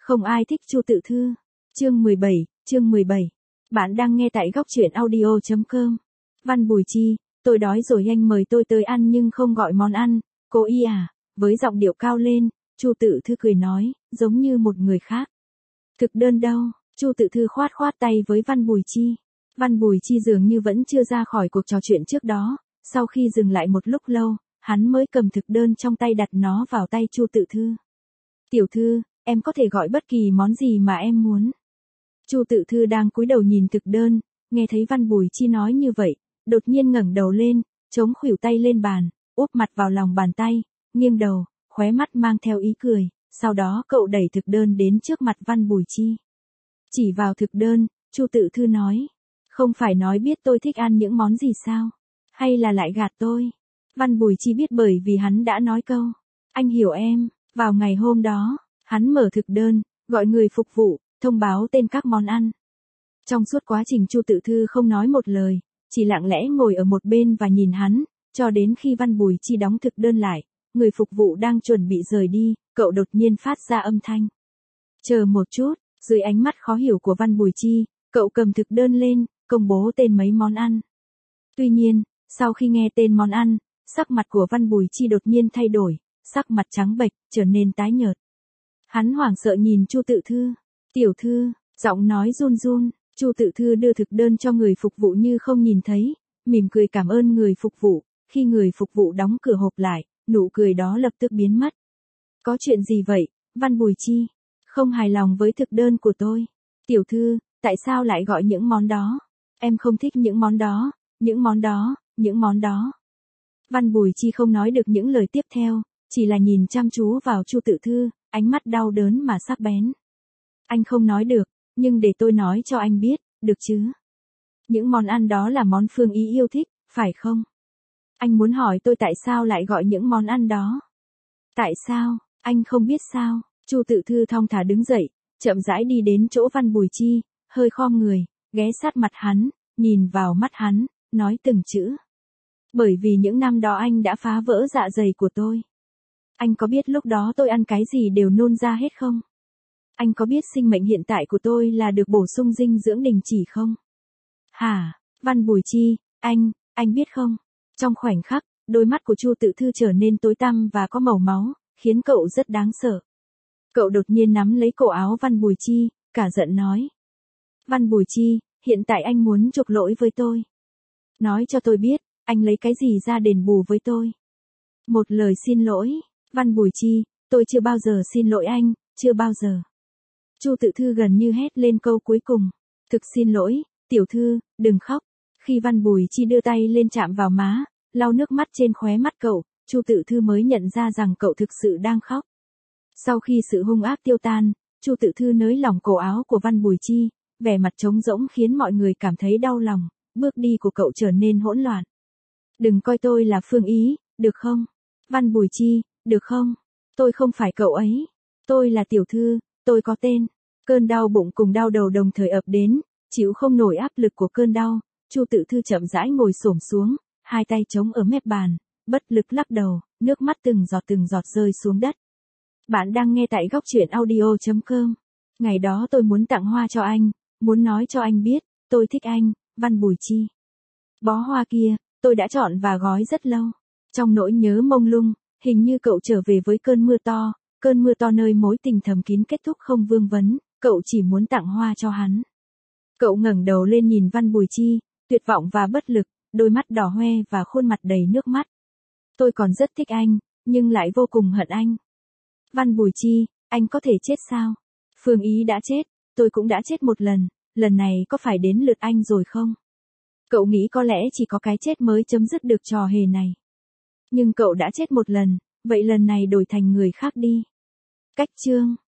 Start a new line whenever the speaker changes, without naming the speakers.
Không ai thích Chu Tự Thư. Chương 17. Bạn đang nghe tại góc truyện audio.com. Văn Bùi Chi, tôi đói rồi anh mời tôi tới ăn nhưng không gọi món ăn, cô y à, với giọng điệu cao lên, Chu Tự Thư cười nói, giống như một người khác. Thực đơn đâu? Chu Tự Thư khoát khoát tay với Văn Bùi Chi. Văn Bùi Chi dường như vẫn chưa ra khỏi cuộc trò chuyện trước đó, sau khi dừng lại một lúc lâu, hắn mới cầm thực đơn trong tay đặt nó vào tay Chu Tự Thư. Tiểu thư, em có thể gọi bất kỳ món gì mà em muốn. Chu Tự Thư đang cúi đầu nhìn thực đơn, nghe thấy Văn Bùi Chi nói như vậy, đột nhiên ngẩng đầu lên, chống khuỷu tay lên bàn, úp mặt vào lòng bàn tay, nghiêng đầu, khóe mắt mang theo ý cười, sau đó cậu đẩy thực đơn đến trước mặt Văn Bùi Chi. Chỉ vào thực đơn, Chu Tự Thư nói, không phải nói biết tôi thích ăn những món gì sao? Hay là lại gạt tôi? Văn Bùi Chi biết bởi vì hắn đã nói câu, anh hiểu em. Vào ngày hôm đó, hắn mở thực đơn, gọi người phục vụ, thông báo tên các món ăn. Trong suốt quá trình Chu Tự Thư không nói một lời, chỉ lặng lẽ ngồi ở một bên và nhìn hắn, cho đến khi Văn Bùi Chi đóng thực đơn lại, người phục vụ đang chuẩn bị rời đi, cậu đột nhiên phát ra âm thanh. Chờ một chút, dưới ánh mắt khó hiểu của Văn Bùi Chi, cậu cầm thực đơn lên, công bố tên mấy món ăn. Tuy nhiên, sau khi nghe tên món ăn, sắc mặt của Văn Bùi Chi đột nhiên thay đổi, sắc mặt trắng bệch, trở nên tái nhợt. Hắn hoảng sợ nhìn Chu Tự Thư. Tiểu thư, giọng nói run run, Chu Tự Thư đưa thực đơn cho người phục vụ như không nhìn thấy, mỉm cười cảm ơn người phục vụ, khi người phục vụ đóng cửa hộp lại, nụ cười đó lập tức biến mất. Có chuyện gì vậy, Văn Bùi Chi? Không hài lòng với thực đơn của tôi. Tiểu thư, tại sao lại gọi những món đó? Em không thích những món đó, những món đó, những món đó. Văn Bùi Chi không nói được những lời tiếp theo, chỉ là nhìn chăm chú vào Chu Tự Thư, ánh mắt đau đớn mà sắc bén. Anh không nói được, nhưng để tôi nói cho anh biết, được chứ? Những món ăn đó là món Phương Ý yêu thích, phải không? Anh muốn hỏi tôi tại sao lại gọi những món ăn đó? Tại sao, anh không biết sao? Chu Tự Thư thong thả đứng dậy, chậm rãi đi đến chỗ Văn Bùi Chi, hơi khom người, ghé sát mặt hắn, nhìn vào mắt hắn, nói từng chữ. Bởi vì những năm đó anh đã phá vỡ dạ dày của tôi. Anh có biết lúc đó tôi ăn cái gì đều nôn ra hết không? Anh có biết sinh mệnh hiện tại của tôi là được bổ sung dinh dưỡng đình chỉ không? Hả, Văn Bùi Chi, anh biết không? Trong khoảnh khắc, đôi mắt của Chu Tự Thư trở nên tối tăm và có màu máu, khiến cậu rất đáng sợ. Cậu đột nhiên nắm lấy cổ áo Văn Bùi Chi, cả giận nói. Văn Bùi Chi, hiện tại anh muốn chuộc lỗi với tôi. Nói cho tôi biết, anh lấy cái gì ra đền bù với tôi? Một lời xin lỗi, Văn Bùi Chi, tôi chưa bao giờ xin lỗi anh, chưa bao giờ. Chu Tự Thư gần như hét lên câu cuối cùng. Thực xin lỗi, tiểu thư, đừng khóc. Khi Văn Bùi Chi đưa tay lên chạm vào má, lau nước mắt trên khóe mắt cậu, Chu Tự Thư mới nhận ra rằng cậu thực sự đang khóc. Sau khi sự hung ác tiêu tan, Chu Tự Thư nới lỏng cổ áo của Văn Bùi Chi, vẻ mặt trống rỗng khiến mọi người cảm thấy đau lòng, bước đi của cậu trở nên hỗn loạn. Đừng coi tôi là Phương Ý, được không? Văn Bùi Chi, được không? Tôi không phải cậu ấy. Tôi là tiểu thư, tôi có tên. Cơn đau bụng cùng đau đầu đồng thời ập đến, chịu không nổi áp lực của cơn đau, Chu Tự Thư chậm rãi ngồi xổm xuống, hai tay chống ở mép bàn, bất lực lắc đầu, nước mắt từng giọt rơi xuống đất. Bạn đang nghe tại góc truyện audio.com. Ngày đó tôi muốn tặng hoa cho anh, muốn nói cho anh biết, tôi thích anh, Văn Bùi Chi. Bó hoa kia, tôi đã chọn và gói rất lâu. Trong nỗi nhớ mông lung, hình như cậu trở về với cơn mưa to nơi mối tình thầm kín kết thúc không vương vấn, cậu chỉ muốn tặng hoa cho hắn. Cậu ngẩng đầu lên nhìn Văn Bùi Chi, tuyệt vọng và bất lực, đôi mắt đỏ hoe và khuôn mặt đầy nước mắt. Tôi còn rất thích anh, nhưng lại vô cùng hận anh. Văn Bùi Chi, anh có thể chết sao? Phương Ý đã chết, tôi cũng đã chết một lần này có phải đến lượt anh rồi không? Cậu nghĩ có lẽ chỉ có cái chết mới chấm dứt được trò hề này. Nhưng cậu đã chết một lần, vậy lần này đổi thành người khác đi. Cách chương